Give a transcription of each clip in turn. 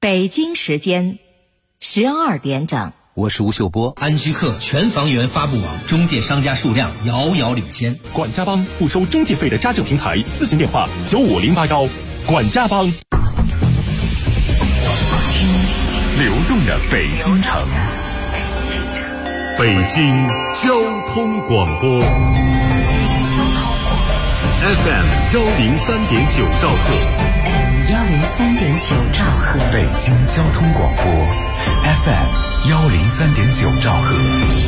北京时间12点整。 我是吴秀波。 安居客全房源发布网中介商家数量遥遥领先。 管家帮不收中介费的家政平台，咨询电话95081。管家帮。流动的北京城，北京交通广播 FM103.9兆赫 103.9兆赫， 北京交通广播 FM103.9兆赫。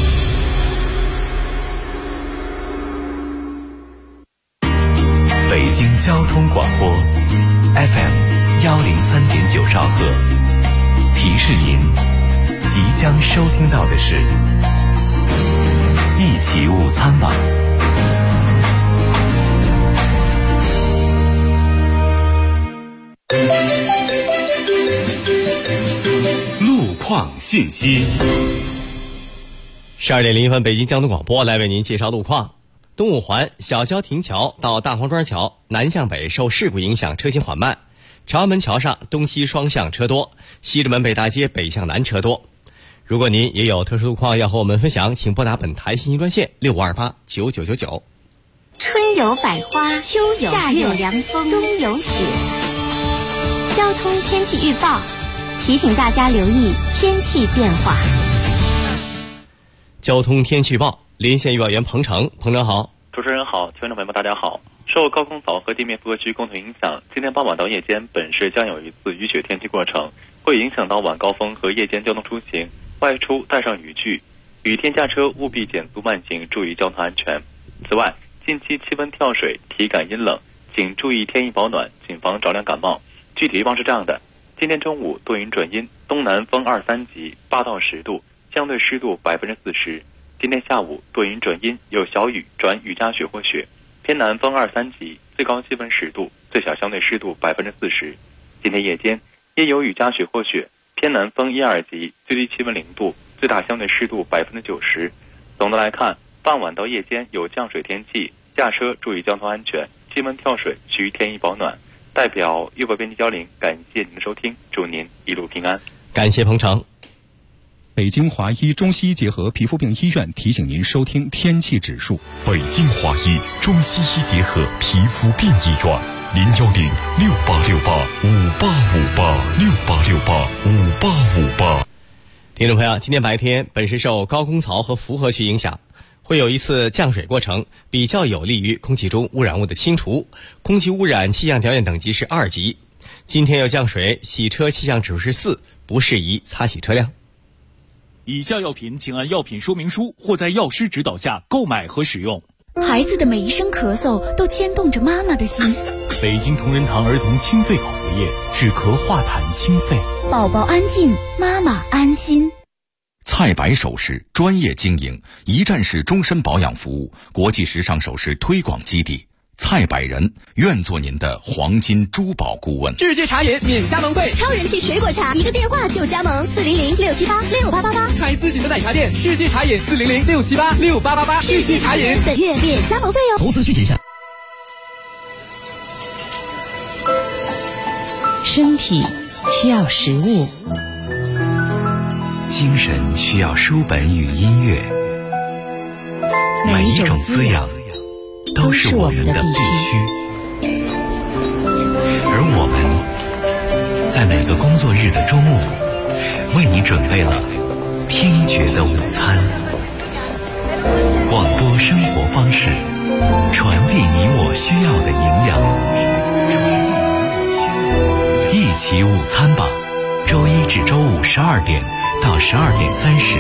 北京交通广播 FM103.9兆赫。提示您，即将收听到的是一起午餐吧。 路况信息。 12点01分，北京交通广播来为您介绍路况。东五环小郊亭桥到大黄庄桥南向北受事故影响，车行缓慢。朝阳门桥上东西双向车多，西直门北大街北向南车多。如果您也有特殊路况要和我们分享，请拨打本台信息专线6528999999。 春有百花，秋有夏有凉风，冬有雪。交通天气预报提醒大家留意天气变化。 交通天气预报，连线预报员彭程。彭程好。 主持人好，听众朋友们大家好。受高空槽和地面负荷区共同影响，今天傍晚到夜间本市将有一次雨雪天气过程，会影响到晚高峰和夜间交通出行，外出带上雨具，雨天驾车务必减速慢行，注意交通安全。此外，近期气温跳水，体感阴冷，请注意添衣保暖，谨防着凉感冒。具体预报是这样的：今天中午多云转阴，东南风2-3级，8到10度，相对湿度40%。今天下午多云转阴，有小雨转雨夹雪或雪，偏南风2-3级，最高气温10度，最小相对湿度40%。今天夜间也有雨夹雪或雪，偏南风1-2级，最低气温0度，最大相对湿度90%。总的来看，傍晚到夜间有降水天气，驾车注意交通安全，气温跳水需添衣保暖。代表预报编辑焦玲，感谢您的收听，祝您一路平安。 感谢彭程。 北京华医中西医结合皮肤病医院提醒您收听天气指数。 北京华医中西医结合皮肤病医院，0106868585858，6885858。 听众朋友，今天白天本市受高空槽和复合区影响，会有一次降水过程，比较有利于空气中污染物的清除。空气污染气象条件等级是2级。今天有降水，洗车气象指数是4，不适宜擦洗车辆。 以下药品请按药品说明书或在药师指导下购买和使用。 孩子的每一声咳嗽都牵动着妈妈的心。 北京同仁堂儿童清肺口服液，止咳化痰清肺。 宝宝安静，妈妈安心。 菜百首饰专业经营，一站式终身保养服务，国际时尚首饰推广基地。蔡百人愿做您的黄金珠宝顾问。 世界茶饮免加盟费， 超人气水果茶，一个电话就加盟，400-678-6888。 开自己的奶茶店，世界茶饮400-678-6888。世界茶饮本月免加盟费哦。 投资需谨慎。 身体需要食物， 精神需要书本与音乐，每一种滋养都是我们的必须，而我们在每个工作日的中午，为你准备了听觉的午餐。广播生活方式，传递你我需要的营养。一起午餐吧，周一至周五12点到12点30。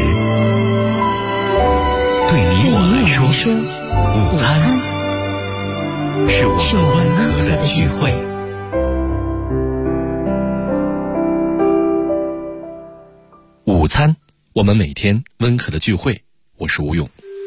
对你我来说，午餐是我们温和的聚会。 午餐，我们每天温和的聚会。我是吴勇。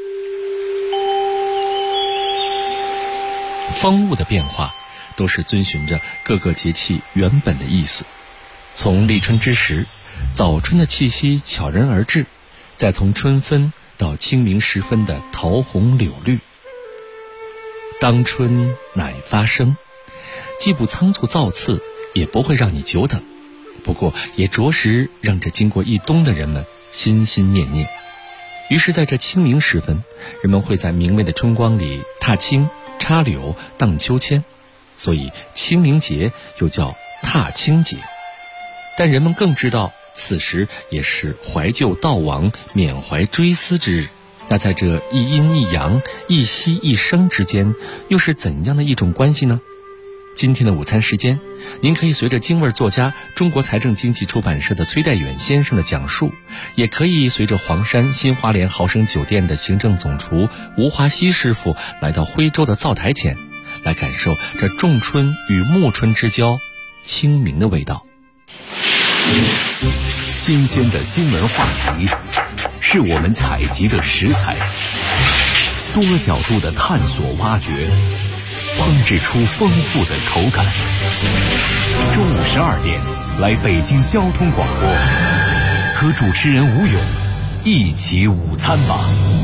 风物的变化都是遵循着各个节气原本的意思。从立春之时，早春的气息悄然而至，再从春分到清明时分的桃红柳绿。当春乃发生，既不仓促造次，也不会让你久等。 不过也着实让这经过一冬的人们心心念念。于是在这清明时分，人们会在明媚的春光里踏青、插柳、荡秋千，所以清明节又叫踏青节。但人们更知道，此时也是怀旧悼亡、缅怀追思之日。那在这一阴一阳、一息一生之间，又是怎样的一种关系呢？今天的午餐时间，您可以随着京味作家中国财政经济出版社的崔代远先生的讲述，也可以随着黄山新华联豪生酒店的行政总厨吴华西师傅来到徽州的灶台前，来感受这仲春与暮春之交清明的味道。 新鲜的新闻话题是我们采集的食材，多角度的探索挖掘，烹制出丰富的口感。中午12点，来北京交通广播，和主持人吴勇一起午餐吧。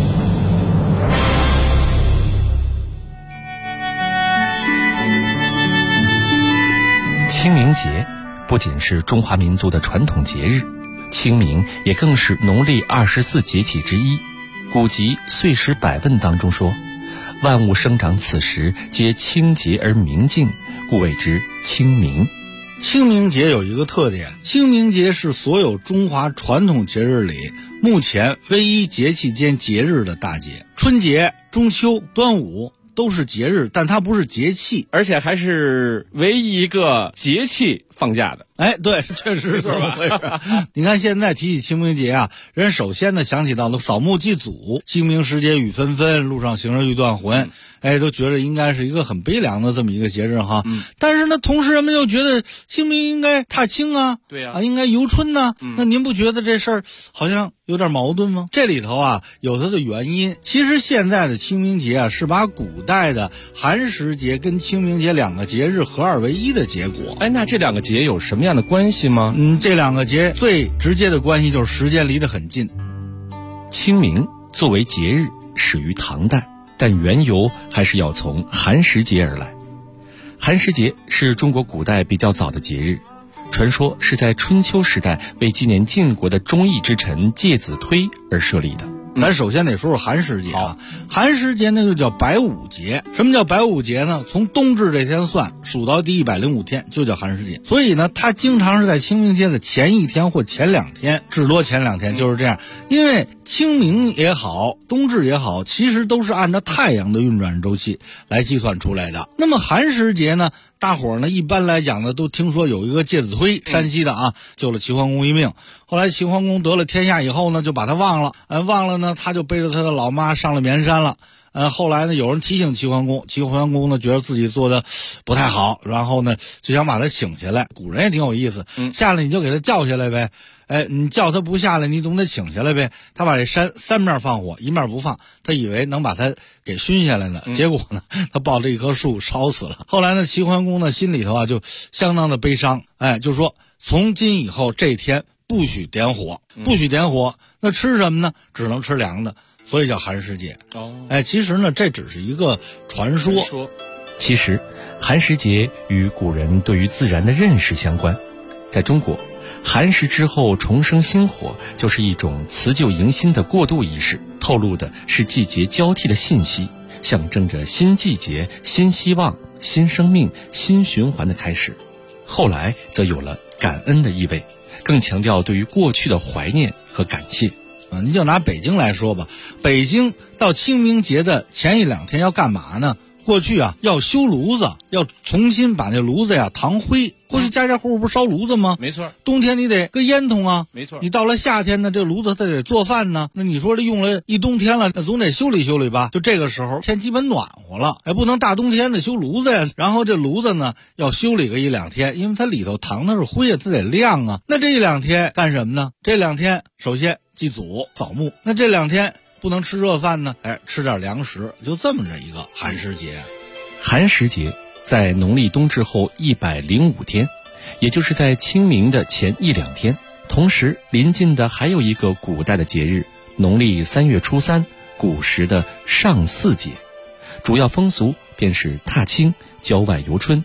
清明节不仅是中华民族的传统节日，清明也更是农历24节气之一。古籍《岁时百问》当中说，万物生长此时皆清洁而明净，故谓之清明。 清明节有一个特点，清明节是所有中华传统节日里目前唯一节气间节日的大节。春节、中秋、端午都是节日，但它不是节气， 而且还是唯一一个节气放假的。 哎，对，确实是这么回事。你看现在提起清明节啊，人首先呢想起到了扫墓祭祖，清明时节雨纷纷，路上行人欲断魂，哎，都觉得应该是一个很悲凉的这么一个节日哈。但是呢，同时人们又觉得清明应该踏青啊， 对啊，应该游春呢。那您不觉得这事儿好像有点矛盾吗？这里头啊有它的原因。其实现在的清明节啊是把古代的寒食节跟清明节两个节日合二为一的结果。 哎，那这两个节有什么样的关系吗？ 这两个节最直接的关系就是时间离得很近。 清明作为节日始于唐代，但缘由还是要从寒食节而来。寒食节是中国古代比较早的节日，传说是在春秋时代为纪念晋国的忠义之臣介子推而设立的。 咱首先得说说寒食节啊，寒食节那就叫白午节。什么叫白午节呢？从冬至这天算，数到第105天就叫寒食节。所以呢，它经常是在清明节的前一天或前2天，至多前2天就是这样。因为清明也好，冬至也好，其实都是按照太阳的运转周期来计算出来的。那么寒食节呢，大伙儿呢一般来讲呢都听说有一个介子推，山西的啊，救了齐桓公一命。后来齐桓公得了天下以后呢，就把他忘了，忘了呢，他就背着他的老妈上了绵山了。后来呢，有人提醒齐桓公，齐桓公呢觉得自己做的不太好，然后呢就想把他请下来。古人也挺有意思，下来你就给他叫下来呗。你叫他不下来，你总得请下来呗。他把这山3面放火，1面不放，他以为能把他给熏下来呢，结果呢，他抱着一棵树烧死了。后来呢，齐桓公呢心里头啊就相当的悲伤，就说从今以后这天不许点火，不许点火。那吃什么呢？只能吃凉的，所以叫寒食节。其实呢，这只是一个传说。 其实，寒食节与古人对于自然的认识相关。在中国，寒食之后重生新火，就是一种辞旧迎新的过渡仪式，透露的是季节交替的信息，象征着新季节、新希望、新生命、新循环的开始。后来则有了感恩的意味，更强调对于过去的怀念和感谢。 你就拿北京来说吧，北京到清明节的前1-2天要干嘛呢？过去啊要修炉子，要重新把那炉子呀淌灰。过去家家户户不是烧炉子吗？ 没错。 冬天你得搁烟囱啊。 没错。 你到了夏天呢，这炉子它得做饭呢。那你说这用了一冬天了，那总得修理修理吧。就这个时候天基本暖和了，不能大冬天的修炉子呀。然后这炉子呢要修理个1-2天，因为它里头淌的是灰啊，它得晾啊。那这1-2天干什么呢？这2天首先祭祖扫墓，那这2天不能吃热饭呢，吃点粮食，就这么着一个寒食节。 寒食节在农历冬至后105天，也就是在清明的前1-2天。同时临近的还有一个古代的节日，农历3月初3，古时的上巳节。主要风俗便是踏青、郊外游春。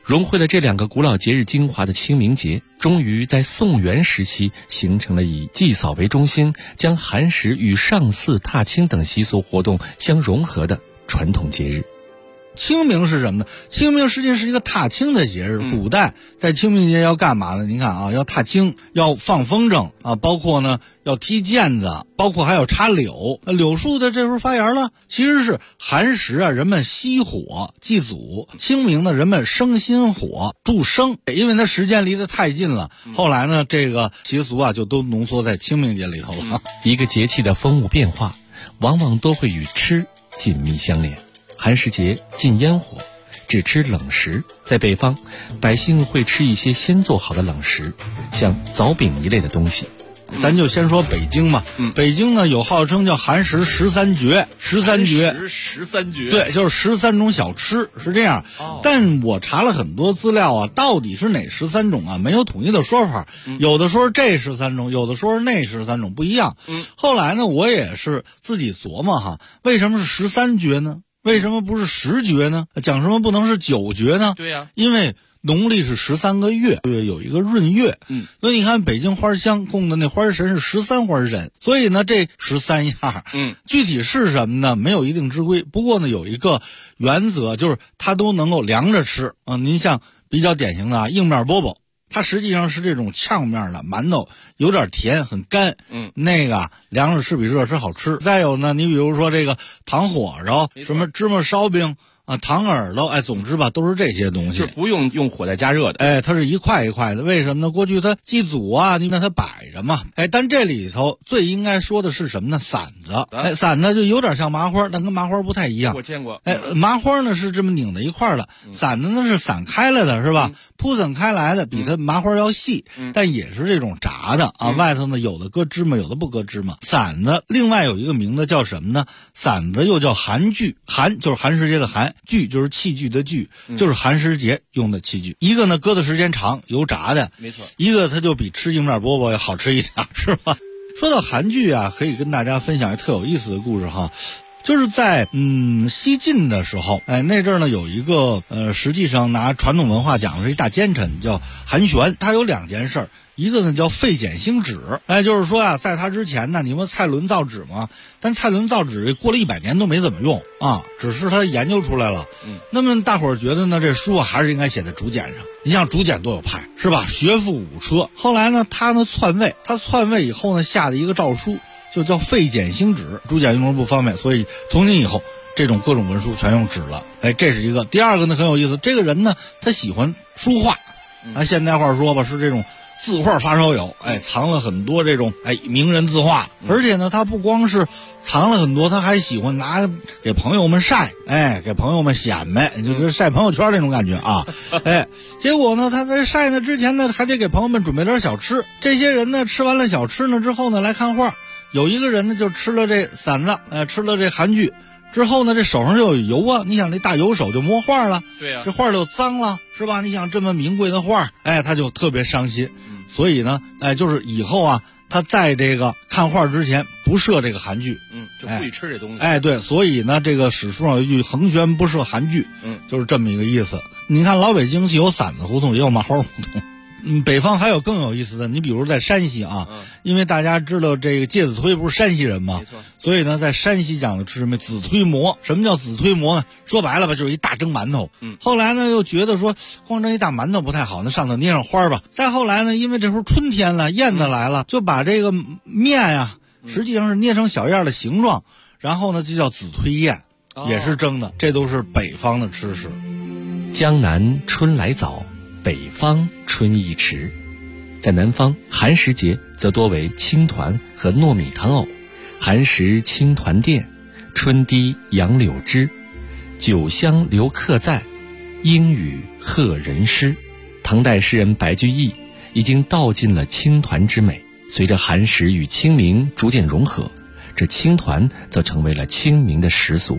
融汇了这两个古老节日精华的清明节，终于在宋元时期形成了以祭扫为中心，将寒食与上巳、踏青等习俗活动相融合的传统节日。 清明是什么呢？清明实际是一个踏青的节日。古代在清明节要干嘛呢？您看啊，要踏青，要放风筝啊，包括呢要踢毽子，包括还有插柳。柳树的这时候发芽了，其实是寒食啊，人们熄火祭祖；清明呢，人们生新火助生。因为它时间离得太近了，后来呢，这个习俗啊就都浓缩在清明节里头了。 一个节气的风物变化，往往都会与吃紧密相连。寒食节禁烟火，只吃冷食。在北方，百姓会吃一些先做好的冷食，像枣饼一类的东西。 咱就先说北京嘛，北京呢有号称叫寒食13绝，13绝，对，就是13种小吃，是这样。但我查了很多资料啊，到底是哪13种啊，没有统一的说法。有的说这13种，有的说那13种不一样。后来呢，我也是自己琢磨哈，为什么是13绝呢？为什么不是10绝呢？讲什么不能是9绝呢？ 对呀， 因为农历是13个月，有一个闰月，所以你看北京花乡供的那花神是13花神，所以呢这13样，具体是什么呢？没有一定之规。不过呢有一个原则，就是它都能够凉着吃啊。您像比较典型的啊，硬面饽饽。它实际上是这种呛面的馒头，有点甜，很干。那个凉着吃比热吃好吃。再有呢，你比如说这个糖火烧，什么芝麻烧饼啊，糖耳朵，总之吧，都是这些东西， 是不用火再加热的。 它是一块一块的。为什么呢？过去它祭祖啊，你看它摆着嘛。但这里头最应该说的是什么呢？馓子。馓子就有点像麻花，但跟麻花不太一样。 我见过。 麻花呢是这么拧在一块的，馓子呢是散开来的，是吧？铺散开来的，比它麻花要细，但也是这种炸的啊。外头呢有的搁芝麻，有的不搁芝麻。馓子另外有一个名字叫什么呢？馓子又叫寒具，寒就是寒食节的寒，具就是器具的具，就是寒食节用的器具。一个呢搁的时间长，油炸的， 没错； 一个它就比吃硬面饽饽要好吃一点，是吧？说到寒具啊，可以跟大家分享一个特有意思的故事哈。就是在西晋的时候，那阵儿呢有一个实际上拿传统文化讲的是一大奸臣叫韩玄，他有2件事儿。一个呢叫废简兴纸，就是说啊，在他之前呢，你们蔡伦造纸嘛，但蔡伦造纸过了100年都没怎么用啊，只是他研究出来了。那么大伙儿觉得呢，这书啊还是应该写在竹简上。你像竹简多有派，是吧？学富五车。后来呢，他呢篡位以后呢，下的一个诏书就叫废简兴纸，竹简用着不方便，所以从今以后这种各种文书全用纸了。这是一个。第二个呢很有意思，这个人呢他喜欢书画，现代话说吧是这种字画发烧友，藏了很多这种名人字画，而且呢他不光是藏了很多，他还喜欢拿给朋友们晒，给朋友们显摆，就是晒朋友圈那种感觉啊。结果呢他在晒呢之前呢还得给朋友们准备点小吃，这些人呢吃完了小吃呢之后呢来看画，有一个人呢就吃了这馓子，吃了这韩具之后呢，这手上就有油啊！你想这大油手就摸画了， 对呀， 这画就脏了，是吧？你想这么名贵的画，他就特别伤心。所以呢，就是以后啊，他在这个看画之前不设这个韩具， 就不许吃这东西。 对，所以呢，这个史书上有一句“横悬不设韩具”，就是这么一个意思。你看老北京既有馓子胡同，也有麻花胡同。北方还有更有意思的，你比如在山西啊，因为大家知道这个介子推不是山西人吗？ 没错。 所以呢，在山西讲的吃什么子推馍。什么叫子推馍呢？说白了吧，就是一大蒸馒头。后来呢，又觉得说光蒸一大馒头不太好，那上头捏上花吧。再后来呢，因为这时候春天了，燕子来了，就把这个面呀，实际上是捏成小样的形状，然后呢就叫子推燕，也是蒸的。这都是北方的吃食。 江南春来早，北方春意迟。在南方，寒食节则多为青团和糯米糖藕，寒食青团殿，春滴杨柳枝，酒香留客在，莺语贺人诗。唐代诗人白居易已经道尽了青团之美。随着寒食与清明逐渐融合，这青团则成为了清明的食俗。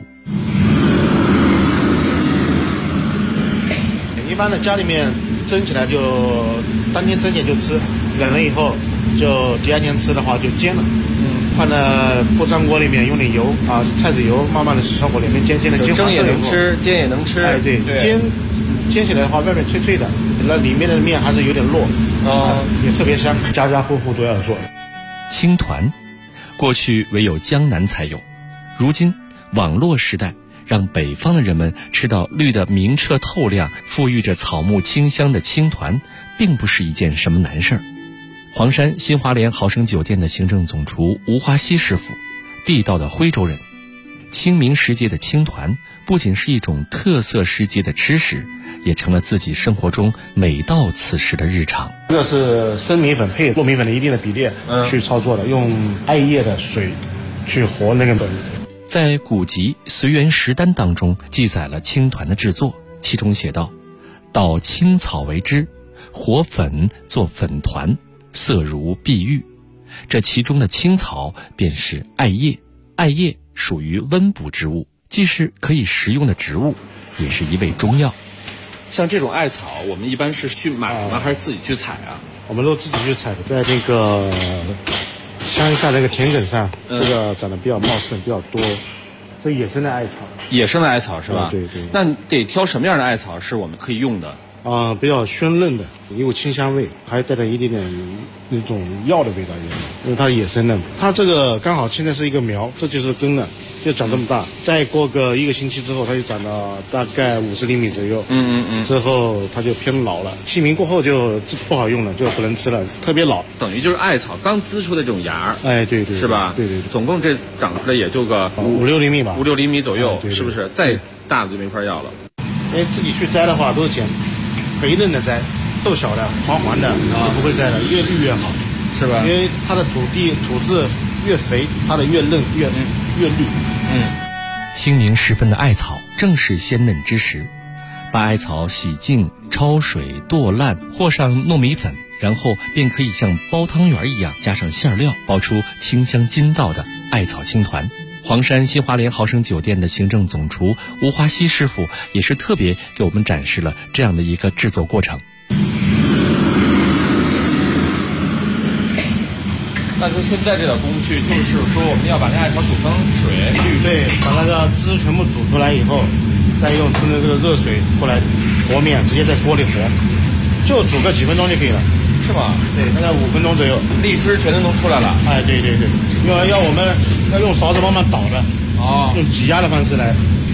一般的家里面蒸起来就当天蒸起来就吃，冷了以后就第二天吃的话就煎了，放在不粘锅里面用点油啊，菜籽油慢慢的烧火里面煎的，煎蒸也能吃，煎也能吃。 对，煎煎起来的话，外面脆脆的，那里面的面还是有点糯，也特别香，家家户户都要做。 青团，过去唯有江南才有，如今网络时代让北方的人们吃到绿得明澈透亮、馥郁着草木清香的青团，并不是一件什么难事儿。黄山新华联豪生酒店的行政总厨吴华西师傅，地道的徽州人。清明时节的青团不仅是一种特色时节的吃食，也成了自己生活中每到此时的日常。 这个是生米粉配糯米粉的一定的比例去操作的，用艾叶的水去和那个粉。 在古籍《随园食单》当中记载了青团的制作，其中写道：捣青草为之，和粉做粉团，色如碧玉。这其中的青草便是艾叶，艾叶属于温补之物，既是可以食用的植物，也是一味中药。 像这种艾草，我们一般是去买吗？还是自己去采啊？ 我们都自己去采的，在那个乡下那个田埂上，这个长得比较茂盛，比较多。这野生的艾草， 野生的艾草是吧？ 对对。 那得挑什么样的艾草是我们可以用的？ 比较鲜嫩的，有清香味，还带着一点点那种药的味道，因为它是野生的。它这个刚好现在是一个苗，这就是根了，就长这么大。再过个1个星期之后，它就长到大概50厘米左右。之后它就偏老了，清明过后就不好用了，就不能吃了，特别老。 等于就是艾草刚滋出的这种芽。 哎，对对， 是吧？ 对对。 总共这长出来也就个 5-6厘米吧 ，5-6厘米左右， 对， 是不是？再大的就没法要了。 因为自己去摘的话，都是捡肥嫩的摘，豆小的、黄黄的不会摘的，越绿越好， 是吧？ 因为它的土质越肥，它的越嫩越绿。 清明时分的艾草正是鲜嫩之时，把艾草洗净、焯水、剁烂，和上糯米粉，然后便可以像包汤圆一样加上馅料，包出清香筋道的艾草青团。黄山新华联豪生酒店的行政总厨吴华西师傅也是特别给我们展示了这样的一个制作过程。 那就现在这道工序就是说，我们要把那艾草煮成水， 对，把那个汁全部煮出来以后，再用这个热水过来和面，直接在锅里和，就煮个几分钟就可以了。 是吗？ 对，大概5分钟左右， 荔枝全都能出来了。 哎，对对对，要我们要用勺子慢慢捣的，用挤压的方式来，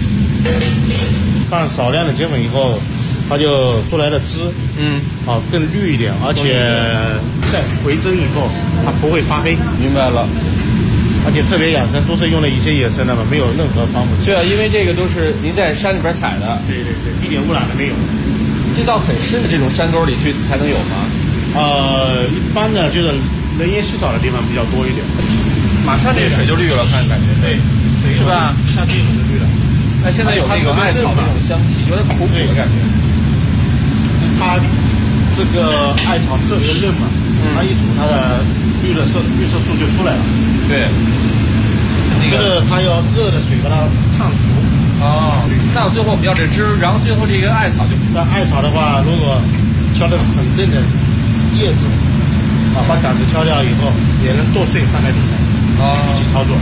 放少量的碱粉以后，它就出来的汁，更绿一点，而且在回蒸以后，它不会发黑。 明白了。 而且特别养生，都是用了一些野生的嘛，没有任何防腐剂。 对啊，因为这个都是您在山里边采的。 对对对，一点污染都没有。 这到很深的这种山沟里去才能有吗？ 一般的就是人烟稀少的地方比较多一点。 马上这水就绿了，看感觉。 对，水是吧？ 一下这种就绿了。 那现在有那个艾草的那种香气，有点苦苦的感觉。 它这个艾草特别嫩嘛，它一煮它的绿色素就出来了。 对。 就是它要热的水把它烫熟。 那最后我们要这汁，然后最后这个艾草就。 那艾草的话，如果挑的很嫩的叶子，把杆子挑掉以后，也能剁碎放在里面，一起操作。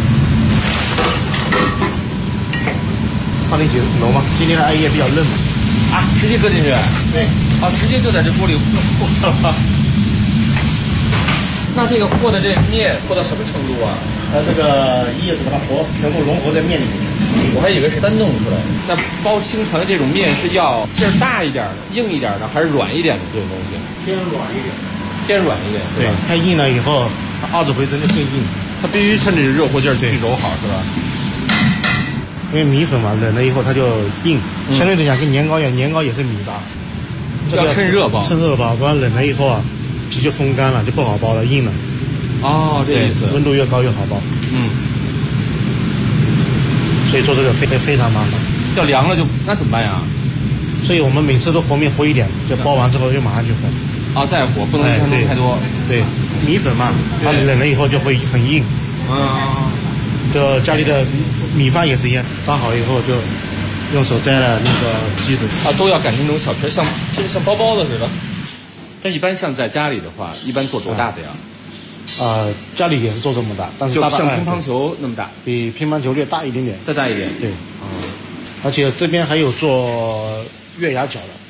放进去揉吗？今天的艾叶比较嫩嘛。 直接搁进去。 对。 直接就在这锅里和。那这个和的这面和到什么程度啊？ 这个叶子把它全部融合在面里面。 我还以为是单弄出来的。那包青团的这种面是要劲儿大一点的、硬一点的，还是软一点的这种东西？ 偏软一点。 偏软一点， 对，太硬了以后，它2次回蒸就更硬。 它必须趁着热乎劲儿去揉好，是吧？ 因为米粉嘛，冷了以后它就硬，相对来讲跟年糕一样，年糕也是米的。 要趁热包。 趁热包，不然冷了以后啊，皮就风干了，就不好包了，硬了。 这意思。 温度越高越好包。所以做这个非常麻烦。 要凉了就那怎么办呀？ 所以我们每次都和面和一点，就包完之后就马上去和。 再和，不能弄太多。 对，米粉嘛，它冷了以后就会很硬。就家里的米饭也是一样，炸好以后就用手摘了那个机子。 都要擀成那种小片，其实像包包子似的。但一般像在家里的话，一般做多大的呀？ 家里也是做这么大，但是就像乒乓球那么大， 比乒乓球略大一点点， 再大一点。 对，而且这边还有做月牙饺的。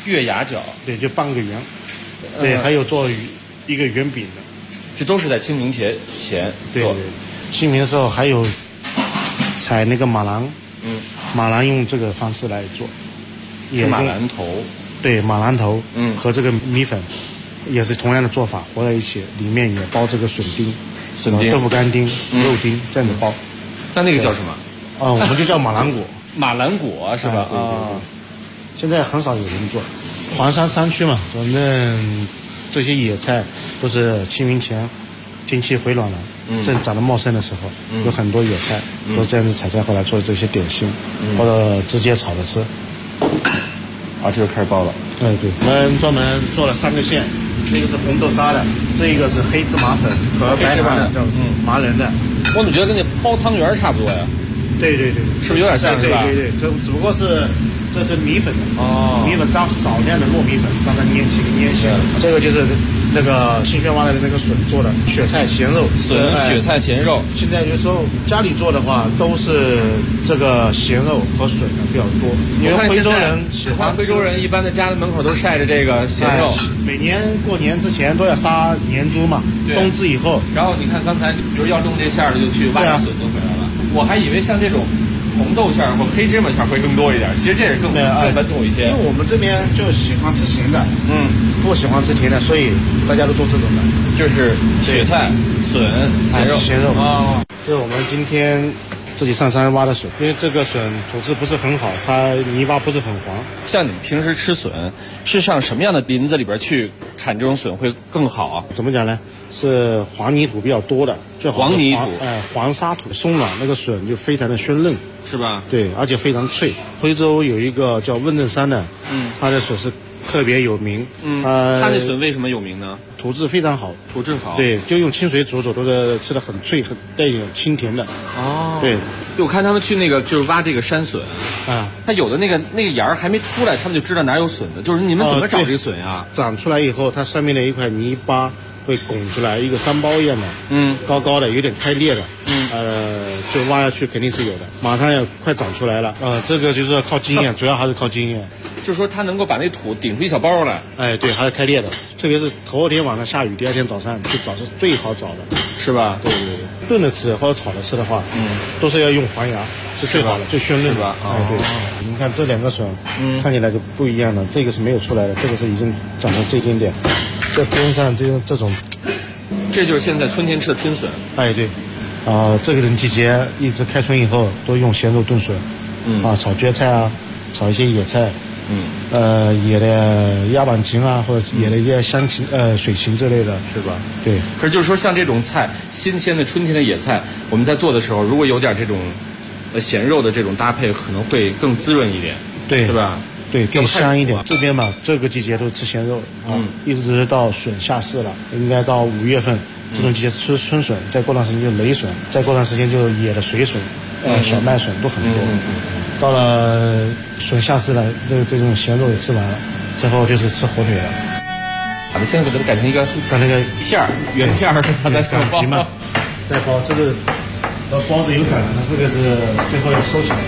月牙角， 对，就半个圆。对，还有做一个圆饼的， 这都是在清明前做。 对，清明的时候还有采那个马兰，马兰用这个方式来做， 是马兰头。 对，马兰头，和这个米粉也是同样的做法，和在一起，里面也包这个笋丁、豆腐干丁、肉丁这样的包。 那个叫什么？ 我们就叫马兰果。 马兰果是吧？ 对。现在很少有人做。黄山山区嘛，反正这些野菜都是清明前天气回暖了，正长得茂盛的时候，有很多野菜都这样子采摘回来做这些点心，或者直接炒着吃。 这就开始包了。 对，我们专门做了3个馅，那个是红豆沙的，这一个是黑芝麻粉和白糖的，叫麻仁的。 我怎么觉得跟那包汤圆差不多呀？ 对， 是不是有点像？是吧？ 对，这只不过是这是米粉的米粉加少量的糯米粉，让它粘起。这个就是那个新轩挖的那个笋做的雪菜咸肉。 雪菜咸肉。 现在有时候家里做的话，都是这个咸肉和笋的比较多。因为徽州人喜欢， 徽州人一般的家的门口都晒着这个咸肉。 每年过年之前都要杀年猪嘛，冬至以后。 然后你看刚才，比如要弄这馅儿的，就去挖点笋就回来了。我还以为像这种红豆馅儿或黑芝麻馅儿会更多一点，其实这是更本土一些。 因为我们这边就喜欢吃咸的，不喜欢吃甜的，所以大家都做这种的， 就是雪菜、笋、 咸肉这是我们今天自己上山挖的笋，因为这个笋土质不是很好，它泥巴不是很黄。 像你们平时吃笋，是上什么样的林子里边去砍这种笋会更好啊？ 怎么讲呢？是黄泥土比较多的，最好黄泥土， 黄沙土松软，那个笋就非常的鲜嫩， 是吧？ 对，而且非常脆。徽州有一个叫问正山的，它的笋是特别有名。 它那笋为什么有名呢？ 土质非常好， 土质好。 对，就用清水煮都是吃的很脆，很带一点清甜的。对。 我看他们去那个就是挖这个山笋它有的那个芽儿还没出来，他们就知道哪有笋的。就是你们怎么找这个笋呀？ 长出来以后，它上面的一块泥巴会拱出来，一个山包一样的，高高的，有点开裂的，就挖下去肯定是有的，马上要快长出来了。这个就是要靠经验，主要还是靠经验。 就是说它能够把那土顶出一小包来。 对，还是开裂的，特别是头天晚上下雨，第二天早上去找是最好找的， 是吧？ 对。炖着吃或者炒着吃的话，都是要用黄芽，是最好的，最鲜嫩的。对，你看这2个笋，看起来就不一样了。这个是没有出来的，这个是已经长到这一点点。这边上这种， 这就是现在春天吃的春笋。 对，这个季节一直开春以后，都用咸肉炖笋，炒蕨菜炒一些野菜，野的鸭板芹或者野的一些香芹、水芹之类的， 是吧？ 对。 可是就是说，像这种菜，新鲜的春天的野菜，我们在做的时候，如果有点这种咸肉的这种搭配，可能会更滋润一点， 对， 是吧？ 对，更香一点。这边嘛，这个季节都吃咸肉一直到笋下市了，应该到5月份，这种季节吃春笋，再过段时间就雷笋，再过段时间就野的水笋、小麦笋都很多。到了笋下市了，这种咸肉也吃完了，之后就是吃火腿了。 把它现在给它改成一个那个片儿，圆片儿，它再擀皮嘛，再包。这个包子有擀了，这个是最后要收起来。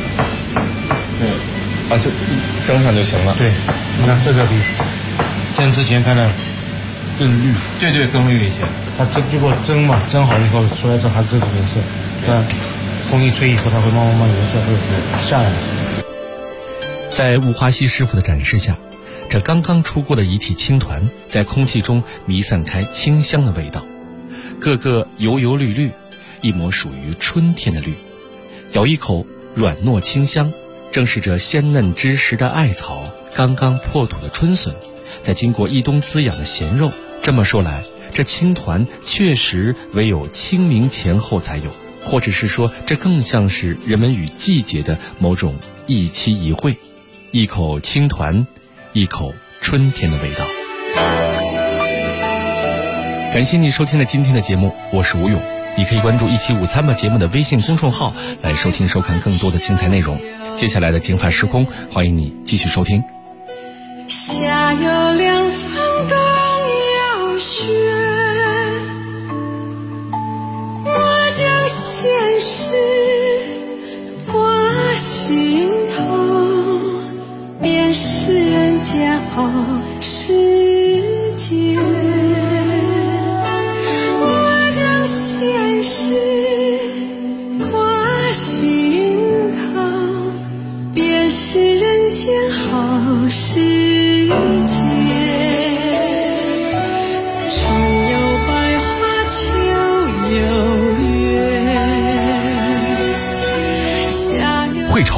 就蒸上就行了。 对，你看这个比蒸之前看的更绿。 对，更绿一些。 它经过蒸嘛，蒸好以后出来之后还是这个颜色，但风一吹以后，它会慢慢颜色会下来。 在吴华西师傅的展示下，这刚刚出锅的一屉青团在空气中弥散开清香的味道，个个油油绿绿，一抹属于春天的绿。咬一口，软糯清香，正是这鲜嫩之时的艾草，刚刚破土的春笋，再经过一冬滋养的咸肉。这么说来，这青团确实唯有清明前后才有，或者是说，这更像是人们与季节的某种一期一会。一口青团，一口春天的味道。感谢你收听了今天的节目，我是吴勇。你可以关注一期午餐吧节目的微信公众号来收听收看更多的精彩内容。接下来的京范时空，欢迎你继续收听。 夏有凉风，冬有雪，我将现实挂心头，便是人家好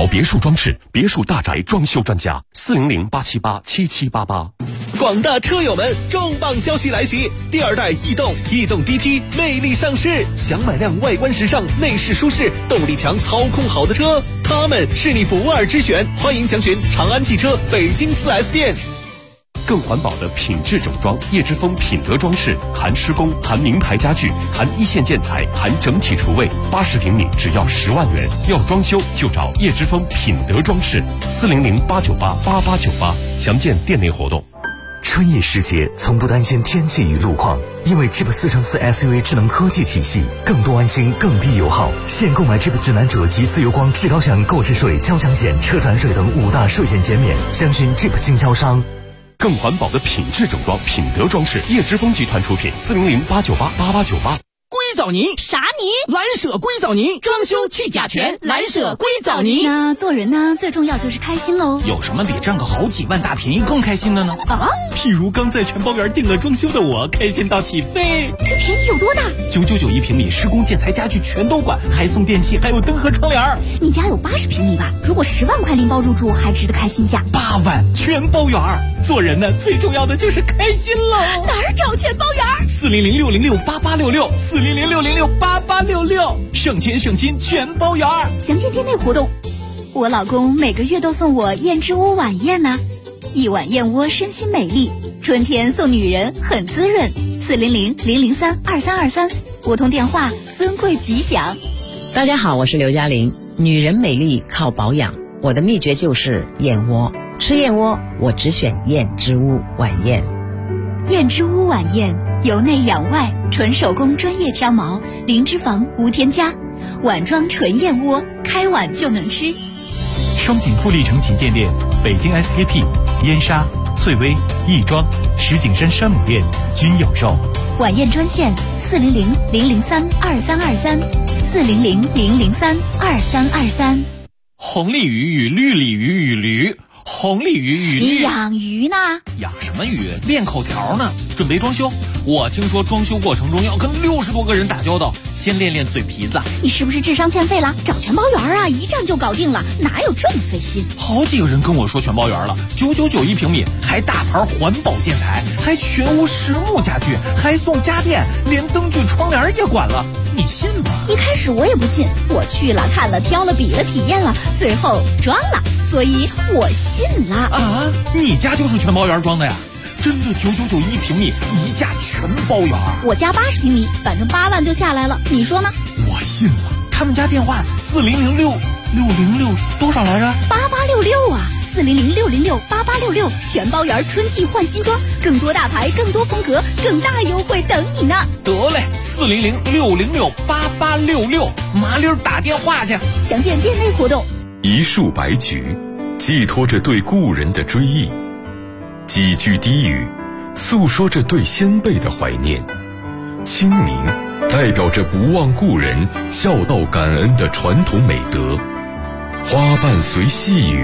别墅装饰、别墅大宅装修专家，400-878-7788。 广大车友们，重磅消息来袭！第2代逸动 DT 魅力上市，想买辆外观时尚、内饰舒适、动力强、操控好的车，它们是你不二之选。欢迎详询长安汽车北京4S店。 更环保的品质整装，叶之峰品德装饰，含施工，含名牌家具，含一线建材，含整体厨卫，80平米只要10万元。要装修就找叶之峰品德装饰，400-898-8898，详见店内活动。 春意时节，从不担心天气与路况，因为 Jeep 4×4 SUV 智能科技体系，更多安心，更低油耗。现购买 Jeep 指南者及自由光至高享购置税、交强险、车船税等5大税险减免，详询 Jeep 经销商。 更环保的品质整装，品德装饰，叶之峰集团出品，400-898-8898。 硅藻泥啥泥？ 蓝舍硅藻泥，装修去甲醛，蓝舍硅藻泥。 那做人呢，最重要就是开心喽。 有什么比赚个好几万大便宜更开心的呢？ 啊， 譬如刚在全包园定了装修的我，开心到起飞。 这便宜有多大 ？999一平米，施工建材家具全都管，还送电器，还有灯和窗帘。 你家有80平米吧？如果10万块拎包入住，还值得开心下。 8万全包园，做人呢最重要的就是开心喽。 哪儿找全包园 ？400-606-8866，400-606-8866，省钱省心全包园。 详见店内活动。我老公每个月都送我燕之屋晚宴呢，一碗燕窝身心美丽，春天送女人很滋润。400-003-2323，拨通电话，尊贵吉祥。 大家好，我是刘嘉玲。女人美丽靠保养，我的秘诀就是燕窝。吃燕窝，我只选燕之屋晚宴。 燕之屋晚宴，由内养外，纯手工专业挑毛，零脂肪无添加，碗装纯燕窝，开碗就能吃。 双井富力城旗舰店、北京 SKP、燕莎、翠微、亦庄、石景山山姆店均有售。 晚宴专线400-003-2323，400-003-2323。 红鲤鱼与绿鲤鱼与驴，红鲤鱼与绿。 你养鱼呢？ 养什么鱼？练口条呢，准备装修。我听说装修过程中要跟60多个人打交道，先练练嘴皮子。 你是不是智商欠费了？找全包园啊，一站就搞定了，哪有这么费心？ 好几个人跟我说全包园了，999一平米，还大牌环保建材，还全屋实木家具，还送家电，连灯具窗帘也管了，你信吗？ 一开始我也不信，我去了看了挑了比了体验了，最后装了，所以我信了。 啊，你家就是全包园装的呀？真的999一平米，一价全包园。 我家80平米，反正8万就下来了，你说呢？ 我信了。他们家电话4006606多少来着 ？8866啊，400668866，全包园春季换新装，更多大牌，更多风格，更大优惠等你呢。 得嘞，400668866，麻溜打电话去。 详见店内活动。 一束白菊，寄托着对故人的追忆。几句低语，诉说着对先辈的怀念。清明代表着不忘故人、孝道感恩的传统美德。花瓣随细雨